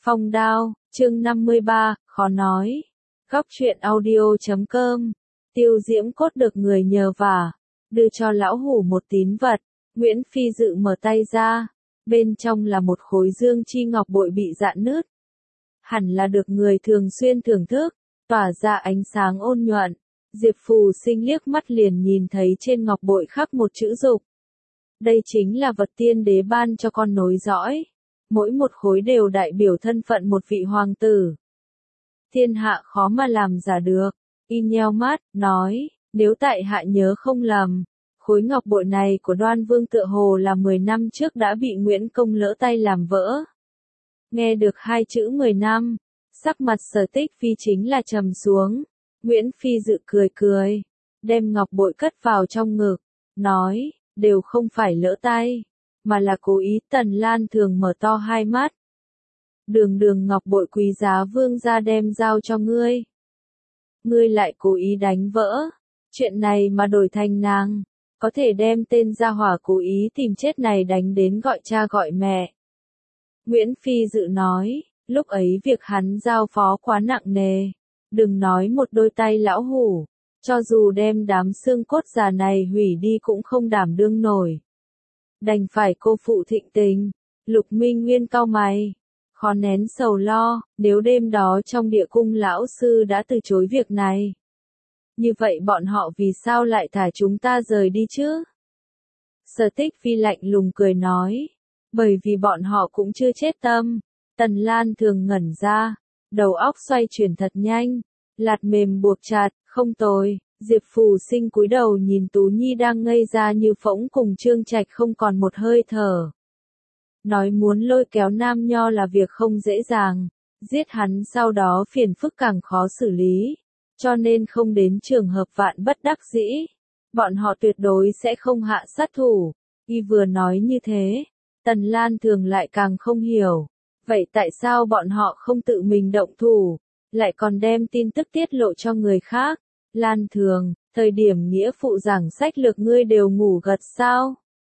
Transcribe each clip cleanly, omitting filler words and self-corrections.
Phong đao, chương 53, khó nói. Góc truyện audio.com. Tiêu Diễm Cốt được người nhờ vả, đưa cho lão hủ một tín vật. Nguyễn Phi Dự mở tay ra, bên trong là một khối dương chi ngọc bội bị rạn nứt. Hẳn là được người thường xuyên thưởng thức, tỏa ra ánh sáng ôn nhuận. Diệp Phù Sinh liếc mắt liền nhìn thấy trên ngọc bội khắc một chữ dục. Đây chính là vật tiên đế ban cho con nối dõi. Mỗi một khối đều đại biểu thân phận một vị hoàng tử. Thiên hạ khó mà làm giả được. Y nheo mắt, nói, nếu tại hạ nhớ không lầm, khối ngọc bội này của Đoan Vương tựa hồ là 10 năm trước đã bị Nguyễn Công lỡ tay làm vỡ. Nghe được hai chữ 10 năm, sắc mặt Sở Tích Phi chính là trầm xuống. Nguyễn Phi Dự cười cười, đem ngọc bội cất vào trong ngực, nói, đều không phải lỡ tay, mà là cố ý. Tần Lan Thường mở to hai mắt. Đường ngọc bội quý giá vương gia đem giao cho ngươi. Ngươi lại cố ý đánh vỡ. Chuyện này mà đổi thành nàng, có thể đem tên gia hỏa cố ý tìm chết này đánh đến gọi cha gọi mẹ. Nguyễn Phi Dự nói, lúc ấy việc hắn giao phó quá nặng nề. Đừng nói một đôi tay lão hủ, cho dù đem đám xương cốt già này hủy đi cũng không đảm đương nổi. Đành phải cô phụ thịnh tình. Lục Minh Nguyên cau mày, khó nén sầu lo, nếu đêm đó trong địa cung lão sư đã từ chối việc này. Như vậy bọn họ vì sao lại thả chúng ta rời đi chứ? Sở Tích Phi lạnh lùng cười nói, bởi vì bọn họ cũng chưa chết tâm. Tần Lan Thường ngẩn ra, đầu óc xoay chuyển thật nhanh, lạt mềm buộc chặt, không tồi. Diệp Phù Sinh cúi đầu nhìn Tú Nhi đang ngây ra như phỗng cùng Trương Trạch không còn một hơi thở. Nói muốn lôi kéo Nam Nho là việc không dễ dàng, giết hắn sau đó phiền phức càng khó xử lý, cho nên không đến trường hợp vạn bất đắc dĩ, bọn họ tuyệt đối sẽ không hạ sát thủ. Y vừa nói như thế, Tần Lan Thường lại càng không hiểu, vậy tại sao bọn họ không tự mình động thủ, lại còn đem tin tức tiết lộ cho người khác? Lan Thường, thời điểm nghĩa phụ giảng sách lược ngươi đều ngủ gật sao?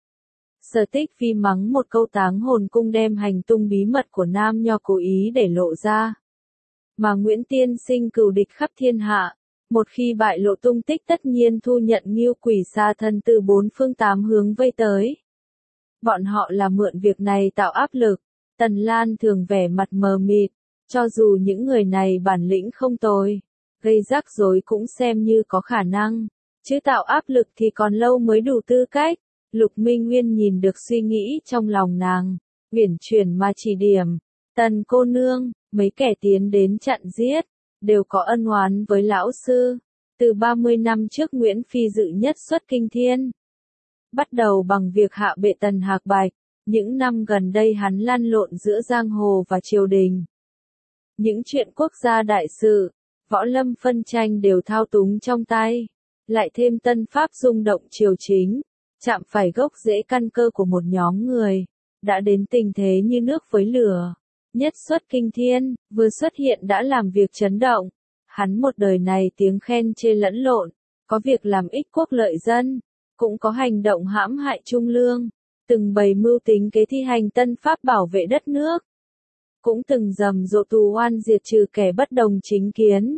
Sở Tích Phi mắng một câu táng hồn cung đem hành tung bí mật của Nam Nho cố ý để lộ ra. Mà Nguyễn Tiên Sinh cừu địch khắp thiên hạ, một khi bại lộ tung tích tất nhiên thu nhận Ngưu Quỷ Sa Thân từ bốn phương tám hướng vây tới. Bọn họ là mượn việc này tạo áp lực. Tần Lan Thường vẻ mặt mờ mịt, cho dù những người này bản lĩnh không tồi, gây rắc rối cũng xem như có khả năng, chứ tạo áp lực thì còn lâu mới đủ tư cách. Lục Minh Nguyên nhìn được suy nghĩ trong lòng nàng, uyển chuyển mà chỉ điểm, Tần cô nương, mấy kẻ tiến đến chặn giết, đều có ân oán với lão sư, từ 30 năm trước Nguyễn Phi Dự nhất xuất kinh thiên. Bắt đầu bằng việc hạ bệ Tần Hạc Bạch, những năm gần đây hắn lăn lộn giữa giang hồ và triều đình. Những chuyện quốc gia đại sự, võ lâm phân tranh đều thao túng trong tay, lại thêm tân pháp rung động triều chính, chạm phải gốc rễ căn cơ của một nhóm người, đã đến tình thế như nước với lửa. Nhất xuất kinh thiên, vừa xuất hiện đã làm việc chấn động. Hắn một đời này tiếng khen chê lẫn lộn, có việc làm ích quốc lợi dân, cũng có hành động hãm hại trung lương, từng bày mưu tính kế thi hành tân pháp bảo vệ đất nước, cũng từng rầm rộ tù oan diệt trừ kẻ bất đồng chính kiến.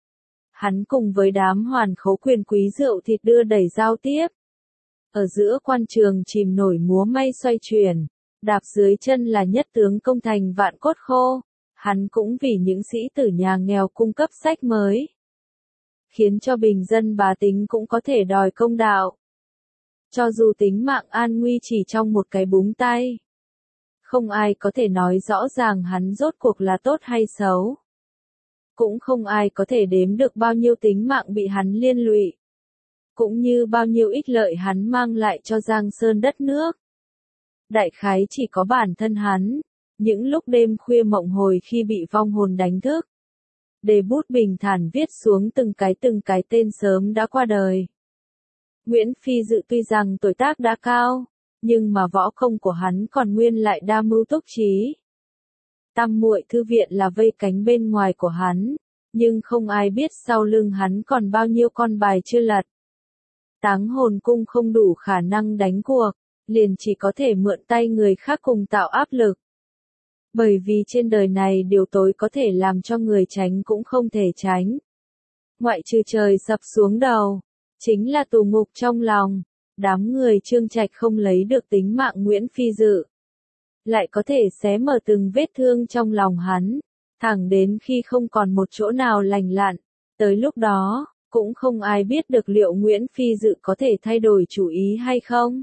Hắn cùng với đám hoàn khấu quyền quý rượu thịt đưa đẩy giao tiếp. Ở giữa quan trường chìm nổi múa may xoay chuyển, đạp dưới chân là nhất tướng công thành vạn cốt khô. Hắn cũng vì những sĩ tử nhà nghèo cung cấp sách mới, khiến cho bình dân bá tính cũng có thể đòi công đạo. Cho dù tính mạng an nguy chỉ trong một cái búng tay, không ai có thể nói rõ ràng hắn rốt cuộc là tốt hay xấu. Cũng không ai có thể đếm được bao nhiêu tính mạng bị hắn liên lụy, cũng như bao nhiêu ích lợi hắn mang lại cho Giang Sơn đất nước. Đại khái chỉ có bản thân hắn, những lúc đêm khuya mộng hồi khi bị vong hồn đánh thức, để bút bình thản viết xuống từng cái tên sớm đã qua đời. Nguyễn Phi Dự tuy rằng tuổi tác đã cao, nhưng mà võ công của hắn còn nguyên lại đa mưu túc trí. Tam muội thư viện là vây cánh bên ngoài của hắn, nhưng không ai biết sau lưng hắn còn bao nhiêu con bài chưa lật. Táng hồn cung không đủ khả năng đánh cuộc, liền chỉ có thể mượn tay người khác cùng tạo áp lực. Bởi vì trên đời này điều tối có thể làm cho người tránh cũng không thể tránh. Ngoại trừ trời sập xuống đầu, chính là tù ngục trong lòng. Đám người Trương Trạch không lấy được tính mạng Nguyễn Phi Dự, lại có thể xé mở từng vết thương trong lòng hắn, thẳng đến khi không còn một chỗ nào lành lặn. Tới lúc đó, cũng không ai biết được liệu Nguyễn Phi Dự có thể thay đổi chủ ý hay không.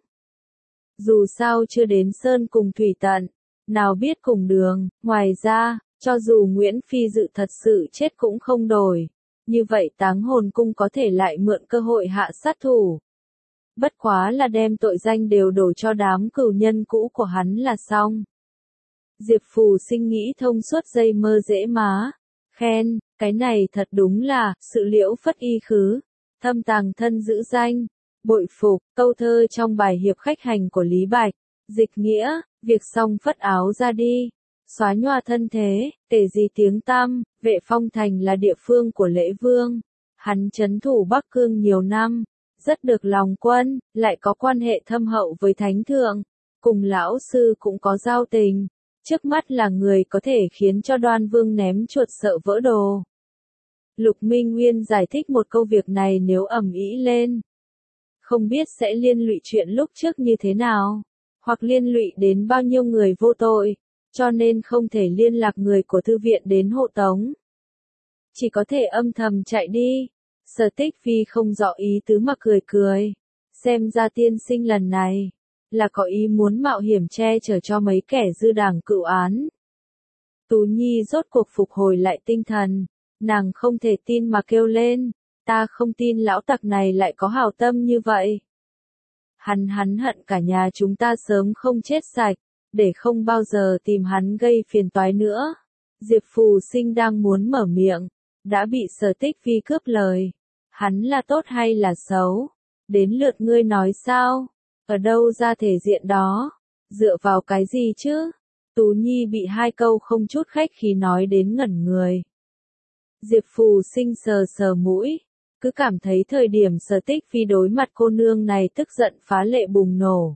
Dù sao chưa đến sơn cùng thủy tận, nào biết cùng đường, ngoài ra, cho dù Nguyễn Phi Dự thật sự chết cũng không đổi. Như vậy Táng Hồn Cung có thể lại mượn cơ hội hạ sát thủ. Bất quá là đem tội danh đều đổ cho đám cừu nhân cũ của hắn là xong. Diệp Phù Sinh nghĩ thông suốt dây mơ dễ má. Khen, cái này thật đúng là, sự liễu phất y khứ. Thâm tàng thân giữ danh. Bội phục, câu thơ trong bài hiệp khách hành của Lý Bạch. Dịch nghĩa, việc xong phất áo ra đi. Xóa nhòa thân thế, kể gì tiếng tăm, Vệ Phong Thành là địa phương của Lễ Vương. Hắn trấn thủ Bắc Cương nhiều năm, rất được lòng quân, lại có quan hệ thâm hậu với Thánh Thượng. Cùng lão sư cũng có giao tình. Trước mắt là người có thể khiến cho Đoan Vương ném chuột sợ vỡ đồ. Lục Minh Nguyên giải thích một câu việc này nếu ầm ĩ lên, không biết sẽ liên lụy chuyện lúc trước như thế nào, hoặc liên lụy đến bao nhiêu người vô tội, cho nên không thể liên lạc người của thư viện đến hộ tống. Chỉ có thể âm thầm chạy đi. Sở Tích Phi không rõ ý tứ mà cười cười. Xem ra tiên sinh lần này là có ý muốn mạo hiểm che chở cho mấy kẻ dư đảng cựu án. Tú Nhi rốt cuộc phục hồi lại tinh thần, nàng không thể tin mà kêu lên, ta không tin lão tặc này lại có hảo tâm như vậy. Hắn hận cả nhà chúng ta sớm không chết sạch, để không bao giờ tìm hắn gây phiền toái nữa. Diệp Phù Sinh đang muốn mở miệng, đã bị Sở Tích Phi cướp lời. Hắn là tốt hay là xấu? Đến lượt ngươi nói sao? Ở đâu ra thể diện đó? Dựa vào cái gì chứ? Tú Nhi bị hai câu không chút khách khí nói đến ngẩn người. Diệp Phù Sinh sờ sờ mũi, cứ cảm thấy thời điểm Sở Tích Phi đối mặt cô nương này tức giận phá lệ bùng nổ.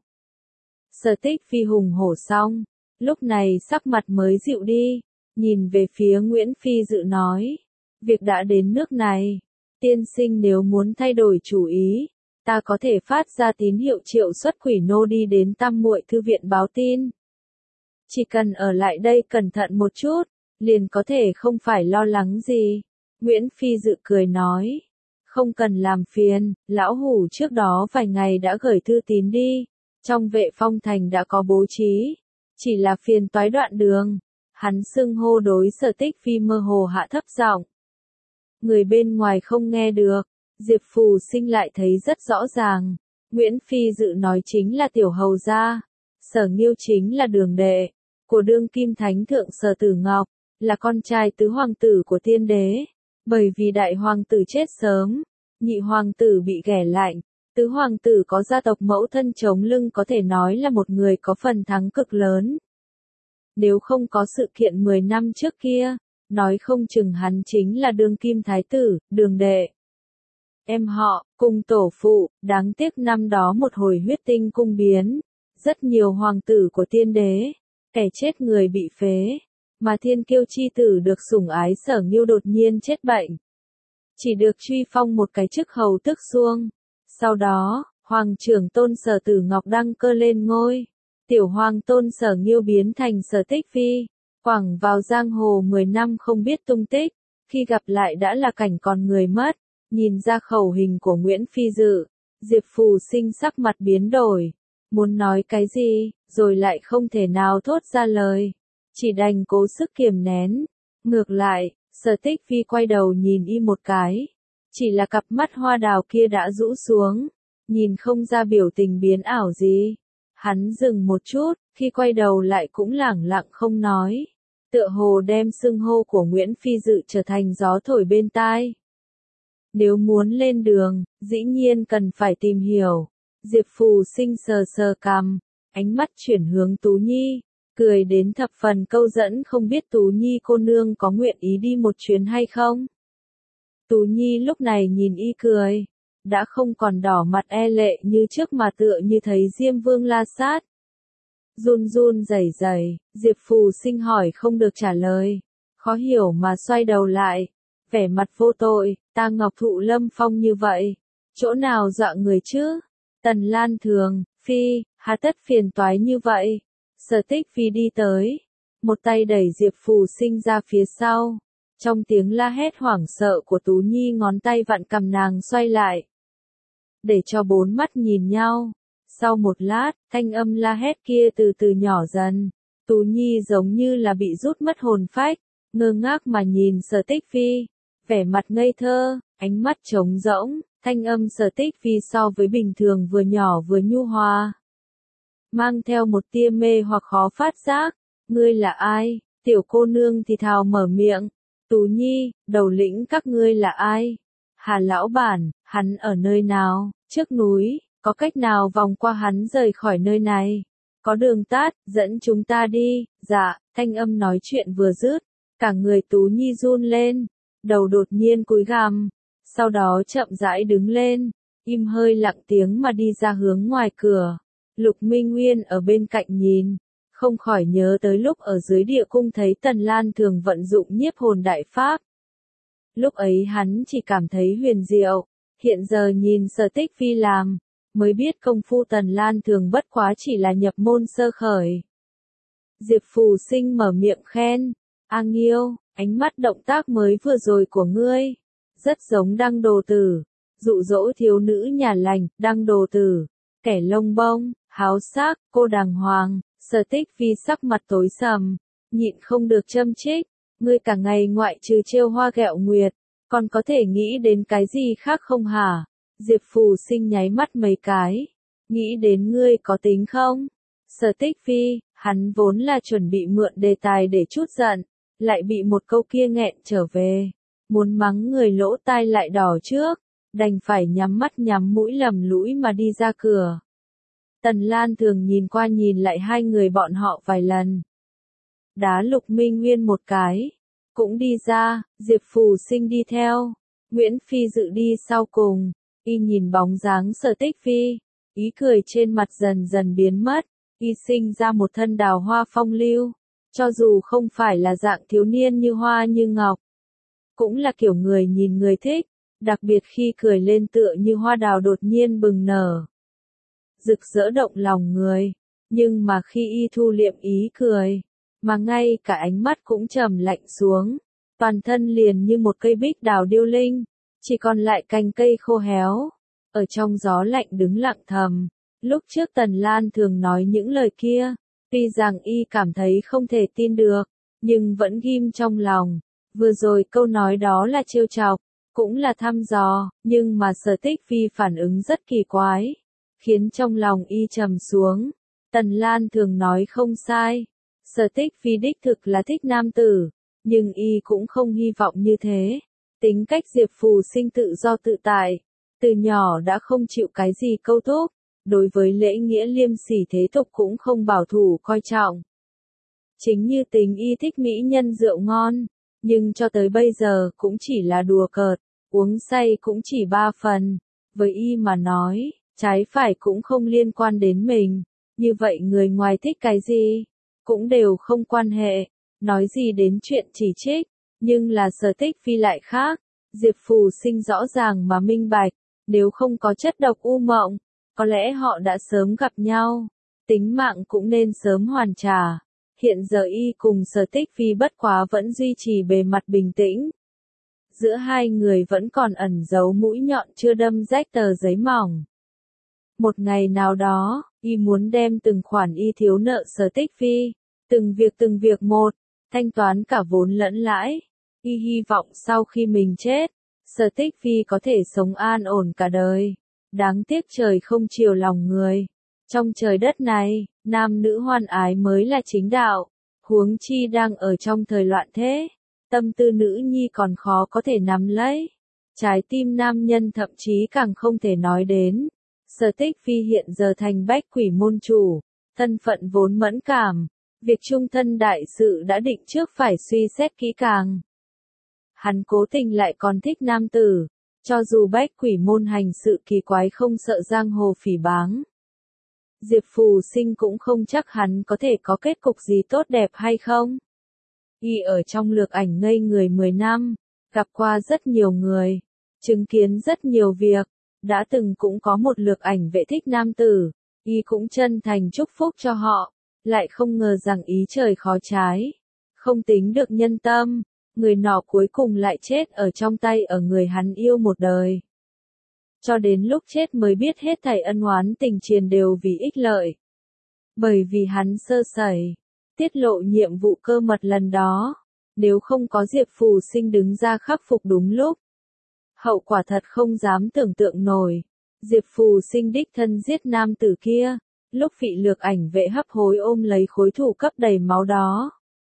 Sở Tích Phi hùng hổ xong, lúc này sắc mặt mới dịu đi, nhìn về phía Nguyễn Phi Dự nói, việc đã đến nước này, tiên sinh nếu muốn thay đổi chủ ý, ta có thể phát ra tín hiệu triệu xuất quỷ nô đi đến Tam Muội thư viện báo tin. Chỉ cần ở lại đây cẩn thận một chút, liền có thể không phải lo lắng gì. Nguyễn Phi Dự cười nói, không cần làm phiền, lão hủ trước đó vài ngày đã gửi thư tín đi, trong Vệ Phong Thành đã có bố trí, chỉ là phiền toái đoạn đường. Hắn xưng hô đối Sở Tích Phi mơ hồ hạ thấp giọng. Người bên ngoài không nghe được, Diệp Phù Sinh lại thấy rất rõ ràng. Nguyễn Phi Dự nói chính là tiểu hầu gia, Sở Nghiêu chính là đường đệ của đương kim thánh thượng Sở Tử Ngọc, là con trai tứ hoàng tử của tiên đế. Bởi vì đại hoàng tử chết sớm, nhị hoàng tử bị ghẻ lạnh, tứ hoàng tử có gia tộc mẫu thân chống lưng có thể nói là một người có phần thắng cực lớn. Nếu không có sự kiện 10 năm trước kia, nói không chừng hắn chính là đương kim thái tử, đường đệ. Em họ, cùng tổ phụ, đáng tiếc năm đó một hồi huyết tinh cung biến, rất nhiều hoàng tử của tiên đế, kẻ chết người bị phế, mà thiên kiêu chi tử được sủng ái Sở Nghiêu đột nhiên chết bệnh. Chỉ được truy phong một cái chức hầu tước xuông. Sau đó, hoàng trưởng tôn Sở Tử Ngọc đăng cơ lên ngôi. Tiểu hoàng tôn Sở Nghiêu biến thành Sở Tích Phi, quẳng vào giang hồ 10 năm không biết tung tích, khi gặp lại đã là cảnh còn người mất. Nhìn ra khẩu hình của Nguyễn Phi Dự, Diệp Phù Sinh sắc mặt biến đổi, muốn nói cái gì, rồi lại không thể nào thốt ra lời, chỉ đành cố sức kiềm nén. Ngược lại, Sở Tích Phi quay đầu nhìn y một cái, chỉ là cặp mắt hoa đào kia đã rũ xuống, nhìn không ra biểu tình biến ảo gì. Hắn dừng một chút, khi quay đầu lại cũng lẳng lặng không nói, tựa hồ đem xưng hô của Nguyễn Phi Dự trở thành gió thổi bên tai. Nếu muốn lên đường, dĩ nhiên cần phải tìm hiểu. Diệp Phù Sinh sờ sờ cằm, ánh mắt chuyển hướng Tú Nhi, cười đến thập phần câu dẫn, không biết Tú Nhi cô nương có nguyện ý đi một chuyến hay không. Tú Nhi lúc này nhìn y cười, đã không còn đỏ mặt e lệ như trước mà tựa như thấy Diêm Vương la sát. run run rẩy rẩy, Diệp Phù Sinh hỏi không được trả lời. Khó hiểu mà xoay đầu lại, vẻ mặt vô tội, ta Ngọc Thụ Lâm Phong như vậy, chỗ nào dọa người chứ? Tần Lan Thường, Phi, hà tất phiền toái như vậy. Sở Tích Phi đi tới, một tay đẩy Diệp Phù Sinh ra phía sau. Trong tiếng la hét hoảng sợ của Tú Nhi ngón tay vặn cầm nàng xoay lại. Để cho bốn mắt nhìn nhau. Sau một lát, thanh âm la hét kia từ từ nhỏ dần. Tú Nhi giống như là bị rút mất hồn phách, ngơ ngác mà nhìn Sở Tích Phi. Vẻ mặt ngây thơ, ánh mắt trống rỗng, thanh âm Sở Tích Phi so với bình thường vừa nhỏ vừa nhu hòa. Mang theo một tia mê hoặc khó phát giác. Ngươi là ai? Tiểu cô nương thì thào mở miệng. Tú Nhi, đầu lĩnh các ngươi là ai? Hà lão bản, hắn ở nơi nào? Trước núi, có cách nào vòng qua hắn rời khỏi nơi này? Có đường tắt, dẫn chúng ta đi. Dạ, thanh âm nói chuyện vừa dứt, cả người Tú Nhi run lên, đầu đột nhiên cúi gằm, sau đó chậm rãi đứng lên, im hơi lặng tiếng mà đi ra hướng ngoài cửa. Lục Minh Nguyên ở bên cạnh nhìn, không khỏi nhớ tới lúc ở dưới địa cung thấy Tần Lan Thường vận dụng nhiếp hồn đại pháp. Lúc ấy hắn chỉ cảm thấy huyền diệu, hiện giờ nhìn Sở Tích Phi làm, mới biết công phu Tần Lan Thường bất quá chỉ là nhập môn sơ khởi. Diệp Phù Sinh mở miệng khen, A Nghiêu, ánh mắt động tác mới vừa rồi của ngươi, rất giống Đăng Đồ Tử, dụ dỗ thiếu nữ nhà lành, Đăng Đồ Tử, kẻ lông bông, háo sắc, cô đàng hoàng. Sở Tích Phi sắc mặt tối sầm, nhịn không được châm chích, ngươi cả ngày ngoại trừ trêu hoa ghẹo nguyệt, còn có thể nghĩ đến cái gì khác không hả? Diệp Phù Sinh nháy mắt mấy cái, nghĩ đến ngươi có tính không? Sở Tích Phi, hắn vốn là chuẩn bị mượn đề tài để trút giận, lại bị một câu kia nghẹn trở về, muốn mắng người lỗ tai lại đỏ trước, đành phải nhắm mắt nhắm mũi lầm lũi mà đi ra cửa. Tần Lan Thường nhìn qua nhìn lại hai người bọn họ vài lần. Đá Lục Minh Nguyên một cái, cũng đi ra, Diệp Phù Sinh đi theo, Nguyễn Phi Dự đi sau cùng, y nhìn bóng dáng Sở Tích Phi, ý cười trên mặt dần dần biến mất, y sinh ra một thân đào hoa phong lưu, cho dù không phải là dạng thiếu niên như hoa như ngọc, cũng là kiểu người nhìn người thích, đặc biệt khi cười lên tựa như hoa đào đột nhiên bừng nở. Rực rỡ động lòng người, nhưng mà khi y thu liệm ý cười, mà ngay cả ánh mắt cũng trầm lạnh xuống, toàn thân liền như một cây bích đào điêu linh, chỉ còn lại cành cây khô héo, ở trong gió lạnh đứng lặng thầm. Lúc trước Tần Lan Thường nói những lời kia, tuy rằng y cảm thấy không thể tin được, nhưng vẫn ghim trong lòng, vừa rồi câu nói đó là trêu chọc, cũng là thăm dò, nhưng mà Sở Tích Phi phản ứng rất kỳ quái, khiến trong lòng y trầm xuống. Tần Lan Thường nói không sai, Sở Tích Phi đích thực là thích nam tử, nhưng y cũng không hy vọng như thế. Tính cách Diệp Phù Sinh tự do tự tại, từ nhỏ đã không chịu cái gì câu thúc, đối với lễ nghĩa liêm sỉ thế tục cũng không bảo thủ coi trọng. Chính như tình y thích mỹ nhân rượu ngon, nhưng cho tới bây giờ cũng chỉ là đùa cợt, uống say cũng chỉ 3 phần, với y mà nói, trái phải cũng không liên quan đến mình, như vậy người ngoài thích cái gì, cũng đều không quan hệ, nói gì đến chuyện chỉ trích, nhưng là Sở Tích Phi lại khác, Diệp Phù Sinh rõ ràng mà minh bạch, nếu không có chất độc u mộng, có lẽ họ đã sớm gặp nhau, tính mạng cũng nên sớm hoàn trả. Hiện giờ y cùng Sở Tích Phi bất quá vẫn duy trì bề mặt bình tĩnh. Giữa hai người vẫn còn ẩn giấu mũi nhọn chưa đâm rách tờ giấy mỏng. Một ngày nào đó, y muốn đem từng khoản y thiếu nợ Sở Tích Phi, từng việc một, thanh toán cả vốn lẫn lãi. Y hy vọng sau khi mình chết, Sở Tích Phi có thể sống an ổn cả đời. Đáng tiếc trời không chiều lòng người. Trong trời đất này, nam nữ hoan ái mới là chính đạo, huống chi đang ở trong thời loạn thế, tâm tư nữ nhi còn khó có thể nắm lấy. Trái tim nam nhân thậm chí càng không thể nói đến. Sở Tích Phi hiện giờ thành bách quỷ môn chủ, thân phận vốn mẫn cảm, việc chung thân đại sự đã định trước phải suy xét kỹ càng. Hắn cố tình lại còn thích nam tử, cho dù bách quỷ môn hành sự kỳ quái không sợ giang hồ phỉ báng. Diệp Phù Sinh cũng không chắc hắn có thể có kết cục gì tốt đẹp hay không. Y ở trong lược ảnh ngây người 10 năm, gặp qua rất nhiều người, chứng kiến rất nhiều việc, đã từng cũng có một lược ảnh vệ thích nam tử, Y cũng chân thành chúc phúc cho họ, lại không ngờ rằng ý trời khó trái, không tính được nhân tâm, người nọ cuối cùng lại chết ở trong tay ở người hắn yêu một đời. Cho đến lúc chết mới biết hết thảy ân oán tình triền đều vì ích lợi. Bởi vì hắn sơ sẩy, tiết lộ nhiệm vụ cơ mật lần đó, nếu không có Diệp Phù Sinh đứng ra khắc phục đúng lúc, hậu quả thật không dám tưởng tượng nổi. Diệp Phù Sinh đích thân giết nam tử kia, lúc Phị Lược ảnh vệ hấp hối ôm lấy khối thủ cấp đầy máu đó.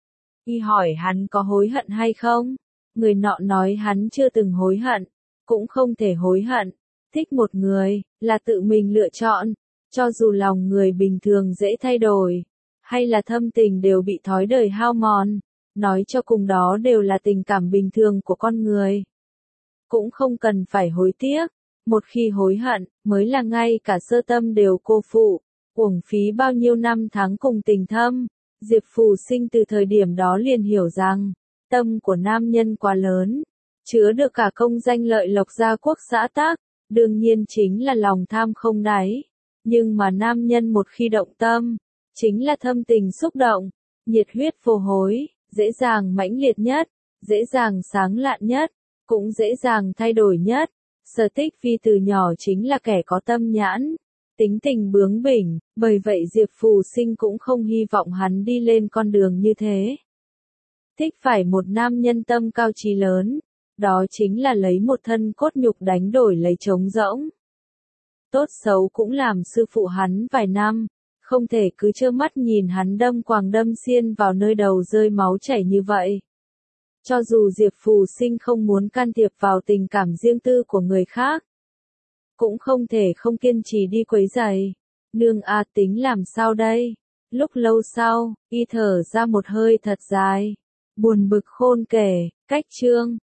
Y hỏi hắn có hối hận hay không? Người nọ nói hắn chưa từng hối hận, cũng không thể hối hận. Thích một người, là tự mình lựa chọn, cho dù lòng người bình thường dễ thay đổi, hay là thâm tình đều bị thói đời hao mòn, nói cho cùng đó đều là tình cảm bình thường của con người. Cũng không cần phải hối tiếc, một khi hối hận, mới là ngay cả sơ tâm đều cô phụ, uổng phí bao nhiêu năm tháng cùng tình thâm. Diệp Phù Sinh từ thời điểm đó liền hiểu rằng, tâm của nam nhân quá lớn, chứa được cả công danh lợi lộc gia quốc xã tắc, đương nhiên chính là lòng tham không đáy. Nhưng mà nam nhân một khi động tâm, chính là thâm tình xúc động, nhiệt huyết vô hối, dễ dàng mãnh liệt nhất, dễ dàng sáng lạn nhất, cũng dễ dàng thay đổi nhất. Sở Tích Phi từ nhỏ chính là kẻ có tâm nhãn, tính tình bướng bỉnh, bởi vậy Diệp Phù Sinh cũng không hy vọng hắn đi lên con đường như thế. Thích phải một nam nhân tâm cao chí lớn, đó chính là lấy một thân cốt nhục đánh đổi lấy trống rỗng. Tốt xấu cũng làm sư phụ hắn vài năm, không thể cứ trơ mắt nhìn hắn đâm quàng đâm xiên vào nơi đầu rơi máu chảy như vậy. Cho dù Diệp Phù Sinh không muốn can thiệp vào tình cảm riêng tư của người khác, cũng không thể không kiên trì đi quấy rầy. Nương a tính làm sao đây? Lúc lâu sau, Y thở ra một hơi thật dài, buồn bực khôn kể, cách chương